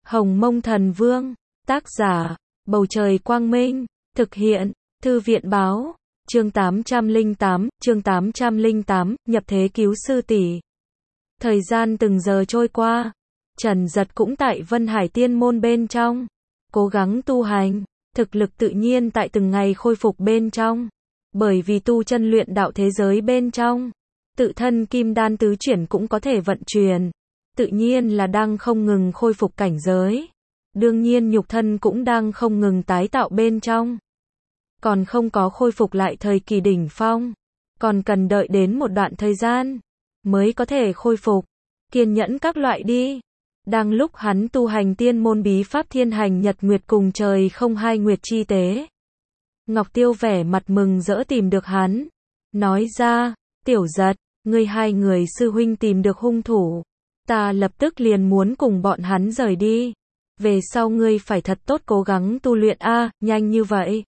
Hồng Mông Thần Vương, tác giả, Bầu Trời Quang Minh, thực hiện, Thư viện Báo, chương 808, nhập thế cứu sư tỷ. Thời gian từng giờ trôi qua, Trần Giật cũng tại Vân Hải Tiên Môn bên trong, cố gắng tu hành, thực lực tự nhiên tại từng ngày khôi phục bên trong, bởi vì tu chân luyện đạo thế giới bên trong, tự thân kim đan tứ chuyển cũng có thể vận chuyển, tự nhiên là đang không ngừng khôi phục cảnh giới. Đương nhiên nhục thân cũng đang không ngừng tái tạo bên trong. Còn không có khôi phục lại thời kỳ đỉnh phong, còn cần đợi đến một đoạn thời gian mới có thể khôi phục. Kiên nhẫn các loại đi. Đang lúc hắn tu hành tiên môn bí pháp thiên hành nhật nguyệt cùng trời không hai nguyệt chi tế, Ngọc Tiêu vẻ mặt mừng rỡ tìm được hắn, nói ra, Tiểu Giật, ngươi hai người sư huynh tìm được hung thủ, ta lập tức liền muốn cùng bọn hắn rời đi. Về sau ngươi phải thật tốt cố gắng tu luyện a, nhanh như vậy.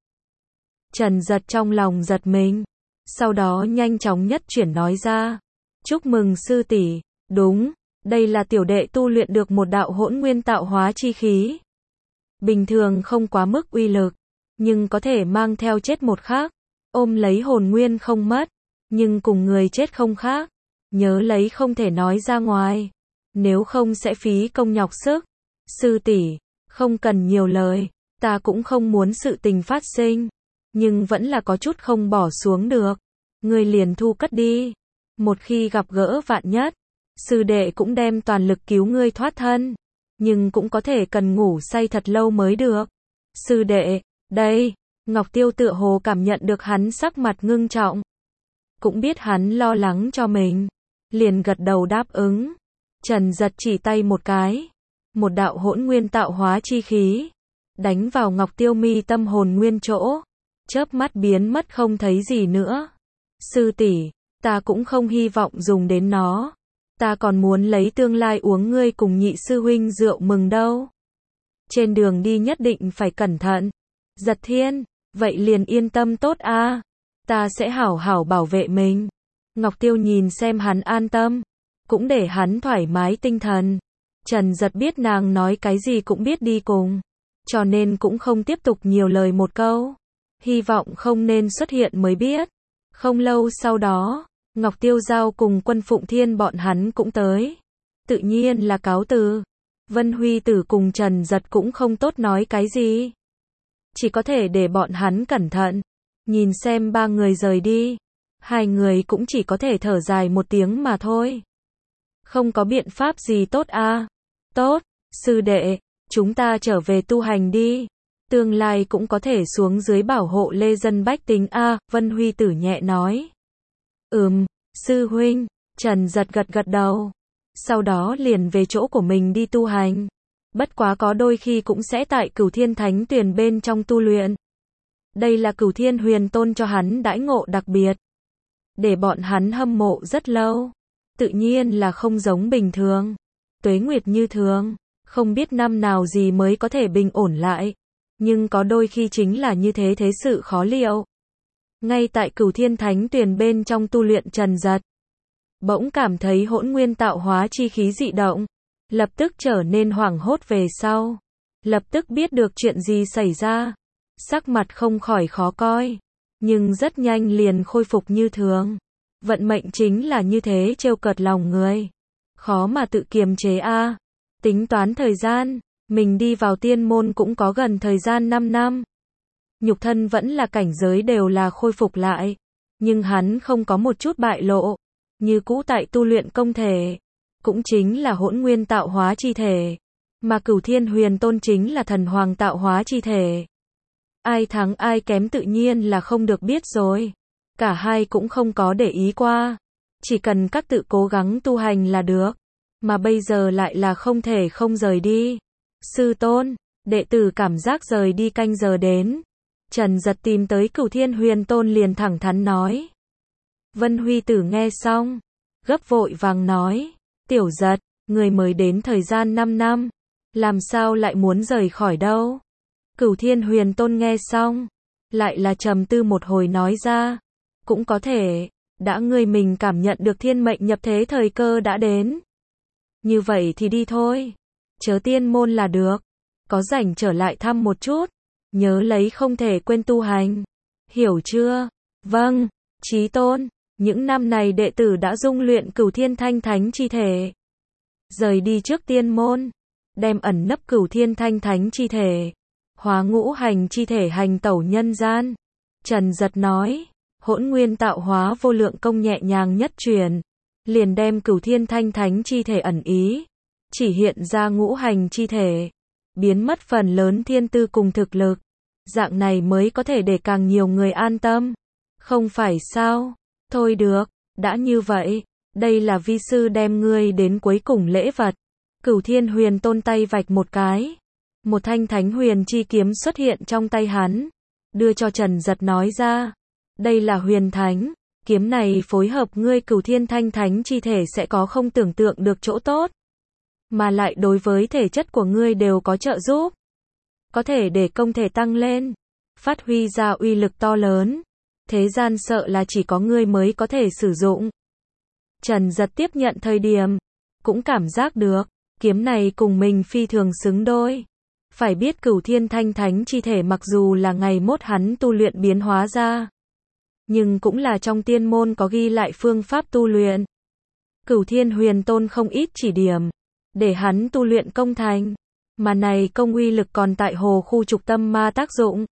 Trần Giật trong lòng giật mình, sau đó nhanh chóng nhất chuyển nói ra, chúc mừng sư tỷ, đúng, đây là tiểu đệ tu luyện được một đạo hỗn nguyên tạo hóa chi khí. Bình thường không quá mức uy lực, nhưng có thể mang theo chết một khác, ôm lấy hồn nguyên không mất, nhưng cùng người chết không khác, nhớ lấy không thể nói ra ngoài, nếu không sẽ phí công nhọc sức. Sư tỷ, không cần nhiều lời, ta cũng không muốn sự tình phát sinh, nhưng vẫn là có chút không bỏ xuống được. Ngươi liền thu cất đi. Một khi gặp gỡ vạn nhất, sư đệ cũng đem toàn lực cứu ngươi thoát thân, nhưng cũng có thể cần ngủ say thật lâu mới được. Sư đệ, đây, Ngọc Tiêu tựa hồ cảm nhận được hắn sắc mặt ngưng trọng, cũng biết hắn lo lắng cho mình, liền gật đầu đáp ứng. Trần Giật chỉ tay một cái, một đạo hỗn nguyên tạo hóa chi khí đánh vào Ngọc Tiêu mi tâm hồn nguyên chỗ, chớp mắt biến mất không thấy gì nữa. Sư tỷ, ta cũng không hy vọng dùng đến nó, ta còn muốn lấy tương lai uống ngươi cùng nhị sư huynh rượu mừng đâu. Trên đường đi nhất định phải cẩn thận. Giật Thiên, vậy liền yên tâm tốt a, ta sẽ hảo hảo bảo vệ mình. Ngọc Tiêu nhìn xem hắn an tâm, cũng để hắn thoải mái tinh thần. Trần Giật biết nàng nói cái gì cũng biết đi cùng, cho nên cũng không tiếp tục nhiều lời một câu, hy vọng không nên xuất hiện mới biết. Không lâu sau đó, Ngọc Tiêu Giao cùng Quân Phụng Thiên bọn hắn cũng tới, tự nhiên là cáo từ. Vân Huy Tử cùng Trần Giật cũng không tốt nói cái gì, chỉ có thể để bọn hắn cẩn thận. Nhìn xem ba người rời đi, hai người cũng chỉ có thể thở dài một tiếng mà thôi. Không có biện pháp gì tốt a. Tốt, sư đệ, chúng ta trở về tu hành đi. Tương lai cũng có thể xuống dưới bảo hộ lê dân bách tính a, Vân Huy Tử nhẹ nói. Sư huynh, Trần Giật gật gật đầu. Sau đó liền về chỗ của mình đi tu hành. Bất quá có đôi khi cũng sẽ tại Cửu Thiên Thánh Tuyền bên trong tu luyện. Đây là Cửu Thiên Huyền Tôn cho hắn đãi ngộ đặc biệt, để bọn hắn hâm mộ rất lâu. Tự nhiên là không giống bình thường. Tuế nguyệt như thường, không biết năm nào gì mới có thể bình ổn lại. Nhưng có đôi khi chính là như thế, thế sự khó liệu. Ngay tại Cửu Thiên Thánh Tuyền bên trong tu luyện, Trần Giật bỗng cảm thấy hỗn nguyên tạo hóa chi khí dị động, lập tức trở nên hoảng hốt. Về sau, lập tức biết được chuyện gì xảy ra, sắc mặt không khỏi khó coi, nhưng rất nhanh liền khôi phục như thường. Vận mệnh chính là như thế, trêu cợt lòng người, khó mà tự kiềm chế a. Tính toán thời gian, mình đi vào tiên môn cũng có gần thời gian 5 năm. Nhục thân vẫn là cảnh giới đều là khôi phục lại, nhưng hắn không có một chút bại lộ, như cũ tại tu luyện công thể, cũng chính là hỗn nguyên tạo hóa chi thể, mà Cửu Thiên Huyền Tôn chính là thần hoàng tạo hóa chi thể. Ai thắng ai kém tự nhiên là không được biết rồi, cả hai cũng không có để ý qua, chỉ cần các tự cố gắng tu hành là được, mà bây giờ lại là không thể không rời đi. Sư tôn, đệ tử cảm giác rời đi canh giờ đến. Trần Giật tìm tới Cửu Thiên Huyền Tôn liền thẳng thắn nói. Vân Huy Tử nghe xong, gấp vội vàng nói, Tiểu Giật, người mới đến thời gian 5 năm, làm sao lại muốn rời khỏi đâu? Cửu Thiên Huyền Tôn nghe xong, lại là trầm tư một hồi nói ra, cũng có thể, đã ngươi mình cảm nhận được thiên mệnh nhập thế thời cơ đã đến. Như vậy thì đi thôi. chớ tiên môn là được. Có rảnh trở lại thăm một chút. Nhớ lấy không thể quên tu hành. Hiểu chưa? Vâng, Chí Tôn. Những năm này đệ tử đã dung luyện Cửu Thiên Thanh Thánh chi thể. Rời đi trước tiên môn. Đem ẩn nấp Cửu Thiên Thanh Thánh chi thể. Hóa ngũ hành chi thể hành tẩu nhân gian. Trần Giật nói. Hỗn nguyên tạo hóa vô lượng công nhẹ nhàng nhất truyền. Liền đem Cửu Thiên Thanh Thánh chi thể ẩn ý. Chỉ hiện ra ngũ hành chi thể. Biến mất phần lớn thiên tư cùng thực lực. Dạng này mới có thể để càng nhiều người an tâm. Không phải sao? Thôi được, đã như vậy. Đây là vi sư đem ngươi đến cuối cùng lễ vật. Cửu Thiên Huyền Tôn tay vạch một cái. Một thanh thánh huyền chi kiếm xuất hiện trong tay hắn. Đưa cho Trần Giật nói ra. Đây là huyền thánh. Kiếm này phối hợp ngươi Cửu Thiên Thanh Thánh chi thể sẽ có không tưởng tượng được chỗ tốt. Mà lại đối với thể chất của ngươi đều có trợ giúp. Có thể để công thể tăng lên. Phát huy ra uy lực to lớn. Thế gian sợ là chỉ có ngươi mới có thể sử dụng. Trần Giật tiếp nhận thời điểm. Cũng cảm giác được. Kiếm này cùng mình phi thường xứng đôi. Phải biết Cửu Thiên Thanh Thánh chi thể mặc dù là ngày mốt hắn tu luyện biến hóa ra. Nhưng cũng là trong tiên môn có ghi lại phương pháp tu luyện. Cửu Thiên Huyền Tôn không ít chỉ điểm. Để hắn tu luyện công thành. Mà này công uy lực còn tại hồ khu trục tâm ma tác dụng.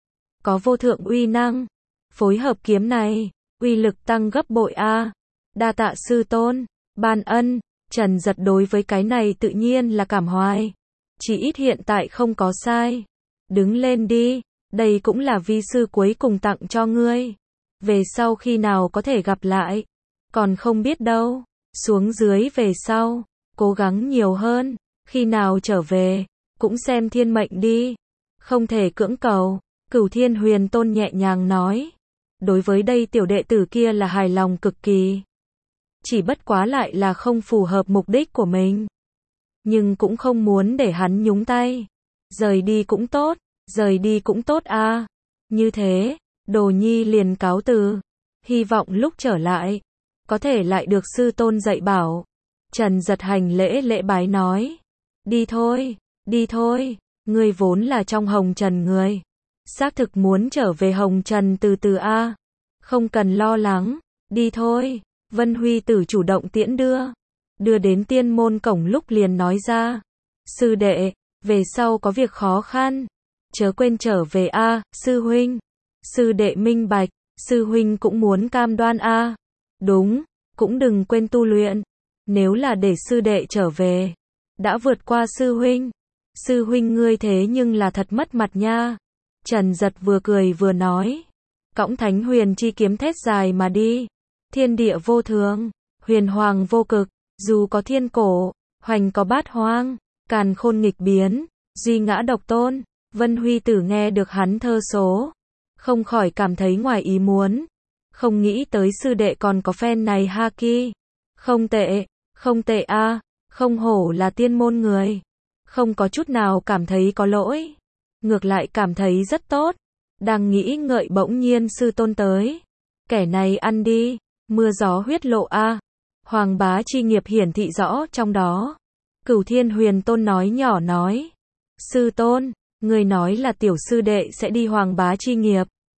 Có vô thượng uy năng. Phối hợp kiếm này. Uy lực tăng gấp bội a. Đa tạ sư tôn. Ban ân. Trần Giật đối với cái này tự nhiên là cảm hoài. Chỉ ít hiện tại không có sai. Đứng lên đi. Đây cũng là vi sư cuối cùng tặng cho ngươi. Về sau khi nào có thể gặp lại. Còn không biết đâu. Xuống dưới về sau. Cố gắng nhiều hơn. Khi nào trở về. Cũng xem thiên mệnh đi. Không thể cưỡng cầu. Cửu Thiên Huyền Tôn nhẹ nhàng nói. Đối với đây tiểu đệ tử kia là hài lòng cực kỳ. Chỉ bất quá lại là không phù hợp mục đích của mình. Nhưng cũng không muốn để hắn nhúng tay. Rời đi cũng tốt. Rời đi cũng tốt a. Như thế. Đồ nhi liền cáo từ. Hy vọng lúc trở lại. Có thể lại được sư tôn dạy bảo. Trần Giật hành lễ bái nói. Đi thôi. Đi thôi. Ngươi vốn là trong hồng trần người. Xác thực muốn trở về hồng trần từ từ a. Không cần lo lắng. Đi thôi. Vân Huy Tử chủ động tiễn đưa. Đưa đến tiên môn cổng lúc liền nói ra. Sư đệ. Về sau có việc khó khăn. Chớ quên trở về a, sư huynh. Sư đệ minh bạch. Sư huynh cũng muốn cam đoan a. Đúng. Cũng đừng quên tu luyện. Nếu là để sư đệ trở về. Đã vượt qua sư huynh. Sư huynh ngươi thế nhưng là thật mất mặt nha. Trần Giật vừa cười vừa nói. Cõng thánh huyền chi kiếm thét dài mà đi. Thiên địa vô thường. Huyền hoàng vô cực. Dù có thiên cổ. Hoành có bát hoang. Càn khôn nghịch biến. Duy ngã độc tôn. Vân Huy Tử nghe được hắn thơ số. Không khỏi cảm thấy ngoài ý muốn. Không nghĩ tới sư đệ còn có fan này ha ki. Không tệ. Không tệ a. Không hổ là tiên môn người. Không có chút nào cảm thấy có lỗi. Ngược lại cảm thấy rất tốt. Đang nghĩ ngợi bỗng nhiên sư tôn tới. Kẻ này ăn đi. Mưa gió huyết lộ a. Hoàng bá chi nghiệp hiển thị rõ trong đó. Cửu Thiên Huyền Tôn nói nhỏ nói. Sư tôn, người nói là tiểu sư đệ sẽ đi hoàng bá chi nghiệp.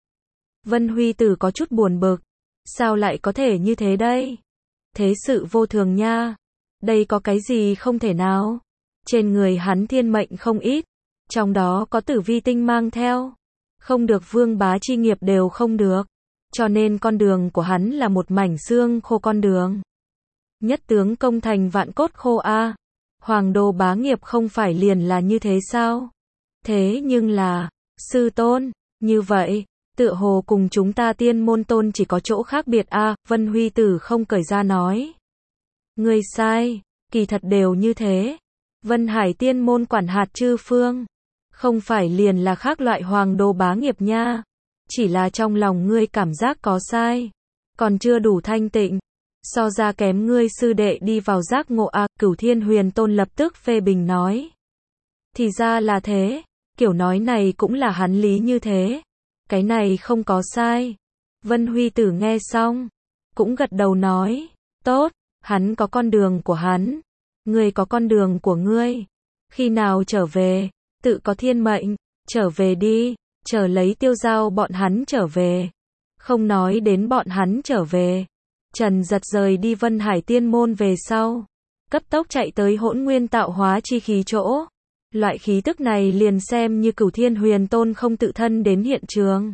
Vân Huy Tử có chút buồn bực. Sao lại có thể như thế đây? Thế sự vô thường nha. Đây có cái gì không thể nào? Trên người hắn thiên mệnh không ít. Trong đó có tử vi tinh mang theo. Không được vương bá chi nghiệp đều không được. Cho nên con đường của hắn là một mảnh xương khô con đường. Nhất tướng công thành vạn cốt khô a. Hoàng đô bá nghiệp không phải liền là như thế sao? Thế nhưng là, sư tôn, như vậy, tựa hồ cùng chúng ta tiên môn tôn chỉ có chỗ khác biệt a. Vân Huy Tử không cởi ra nói. Ngươi sai, kỳ thật đều như thế. Vân Hải tiên môn quản hạt chư phương. Không phải liền là khác loại hoàng đô bá nghiệp nha. Chỉ là trong lòng ngươi cảm giác có sai. Còn chưa đủ thanh tịnh. So ra kém ngươi sư đệ đi vào giác ngộ a. Cửu Thiên Huyền Tôn lập tức phê bình nói. Thì ra là thế. Kiểu nói này cũng là hắn lý như thế. Cái này không có sai. Vân Huy Tử nghe xong. Cũng gật đầu nói. Tốt. Hắn có con đường của hắn. Ngươi có con đường của ngươi. Khi nào trở về? Tự có thiên mệnh, trở về đi, chờ lấy Tiêu Giao bọn hắn trở về. Không nói đến bọn hắn trở về. Trần Giật rời đi Vân Hải Tiên Môn về sau, cấp tốc chạy tới Hỗn Nguyên tạo hóa chi khí chỗ. Loại khí tức này liền xem như Cửu Thiên Huyền Tôn không tự thân đến hiện trường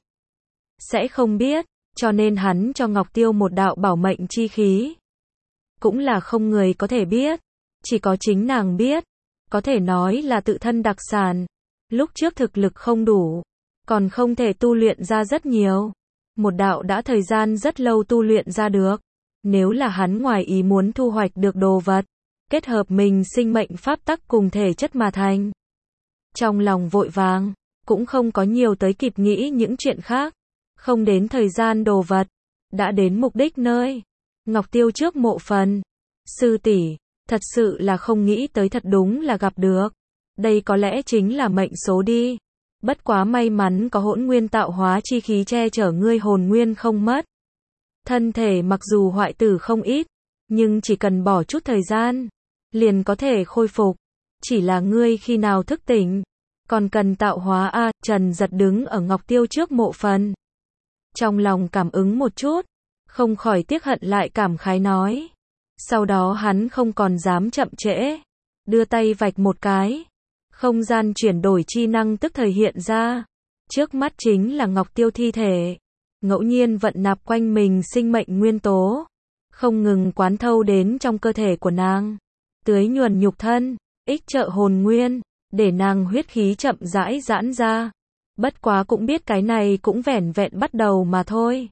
sẽ không biết, cho nên hắn cho Ngọc Tiêu một đạo bảo mệnh chi khí. Cũng là không người có thể biết, chỉ có chính nàng biết, có thể nói là tự thân đặc sản. Lúc trước thực lực không đủ, còn không thể tu luyện ra rất nhiều. Một đạo đã thời gian rất lâu tu luyện ra được. Nếu là hắn ngoài ý muốn thu hoạch được đồ vật, kết hợp mình sinh mệnh pháp tắc cùng thể chất mà thành. Trong lòng vội vàng, cũng không có nhiều tới kịp nghĩ những chuyện khác. Không đến thời gian đồ vật, đã đến mục đích nơi. Ngọc Tiêu trước mộ phần. Sư tỷ, thật sự là không nghĩ tới, thật đúng là gặp được. Đây có lẽ chính là mệnh số đi. Bất quá may mắn có Hỗn Nguyên tạo hóa chi khí che chở ngươi hồn nguyên không mất. Thân thể mặc dù hoại tử không ít, nhưng chỉ cần bỏ chút thời gian, liền có thể khôi phục. Chỉ là ngươi khi nào thức tỉnh, còn cần tạo hóa a. Trần Giật đứng ở Ngọc Tiêu trước mộ phần. Trong lòng cảm ứng một chút, không khỏi tiếc hận lại cảm khái nói. Sau đó hắn không còn dám chậm trễ, đưa tay vạch một cái. Không gian chuyển đổi chi năng tức thời hiện ra. Trước mắt chính là Ngọc Tiêu thi thể. Ngẫu nhiên vận nạp quanh mình sinh mệnh nguyên tố. Không ngừng quán thâu đến trong cơ thể của nàng. Tưới nhuần nhục thân, ích trợ hồn nguyên, để nàng huyết khí chậm rãi giãn ra. Bất quá cũng biết cái này cũng vẻn vẹn bắt đầu mà thôi.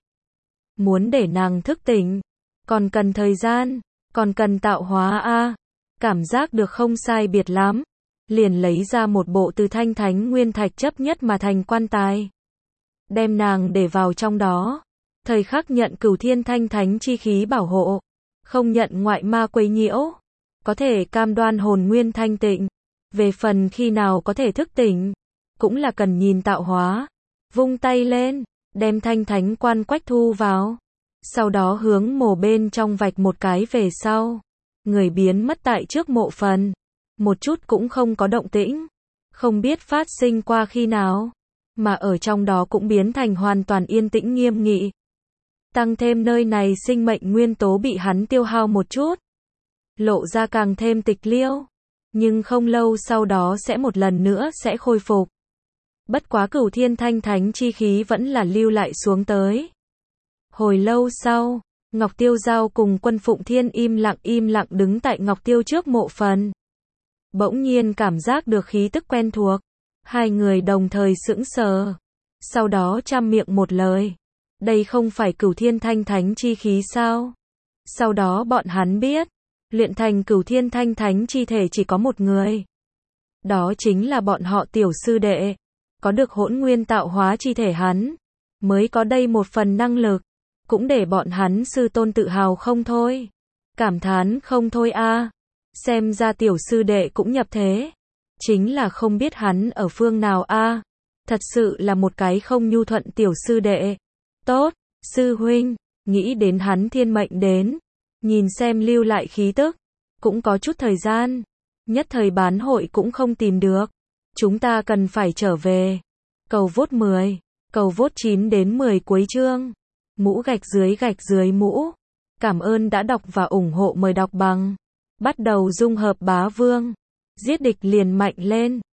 Muốn để nàng thức tỉnh, còn cần thời gian, còn cần tạo hóa a. Cảm giác được không sai biệt lắm, liền lấy ra một bộ từ thanh thánh nguyên thạch chấp nhất mà thành quan tài. Đem nàng để vào trong đó, thời khắc nhận Cửu Thiên thanh thánh chi khí bảo hộ, không nhận ngoại ma quấy nhiễu, có thể cam đoan hồn nguyên thanh tịnh. Về phần khi nào có thể thức tỉnh, cũng là cần nhìn tạo hóa. Vung tay lên, đem thanh thánh quan quách thu vào. Sau đó hướng mồ bên trong vạch một cái về sau. Người biến mất tại trước mộ phần. Một chút cũng không có động tĩnh. Không biết phát sinh qua khi nào. Mà ở trong đó cũng biến thành hoàn toàn yên tĩnh nghiêm nghị. Tăng thêm nơi này sinh mệnh nguyên tố bị hắn tiêu hao một chút. Lộ ra càng thêm tịch liêu. Nhưng không lâu sau đó sẽ một lần nữa sẽ khôi phục. Bất quá Cửu Thiên thanh thánh chi khí vẫn là lưu lại xuống tới. Hồi lâu sau, Ngọc Tiêu Giao cùng Quân Phụng Thiên im lặng đứng tại Ngọc Tiêu trước mộ phần. Bỗng nhiên cảm giác được khí tức quen thuộc. Hai người đồng thời sững sờ. Sau đó trăm miệng một lời. Đây không phải Cửu Thiên thanh thánh chi khí sao? Sau đó bọn hắn biết, luyện thành Cửu Thiên thanh thánh chi thể chỉ có một người. Đó chính là bọn họ tiểu sư đệ. Có được Hỗn Nguyên tạo hóa chi thể hắn, mới có đây một phần năng lực. Cũng để bọn hắn sư tôn tự hào không thôi. Cảm thán không thôi a. Xem ra tiểu sư đệ cũng nhập thế. Chính là không biết hắn ở phương nào a. Thật sự là một cái không nhu thuận tiểu sư đệ. Tốt, sư huynh, nghĩ đến hắn thiên mệnh đến. Nhìn xem lưu lại khí tức. Cũng có chút thời gian. Nhất thời bán hội cũng không tìm được. Chúng ta cần phải trở về. Cầu vote 10. Cầu vote 9 đến 10 cuối chương. Mũ gạch dưới mũ. Cảm ơn đã đọc và ủng hộ, mời đọc bằng. Bắt đầu dung hợp bá vương. Giết địch liền mạnh lên.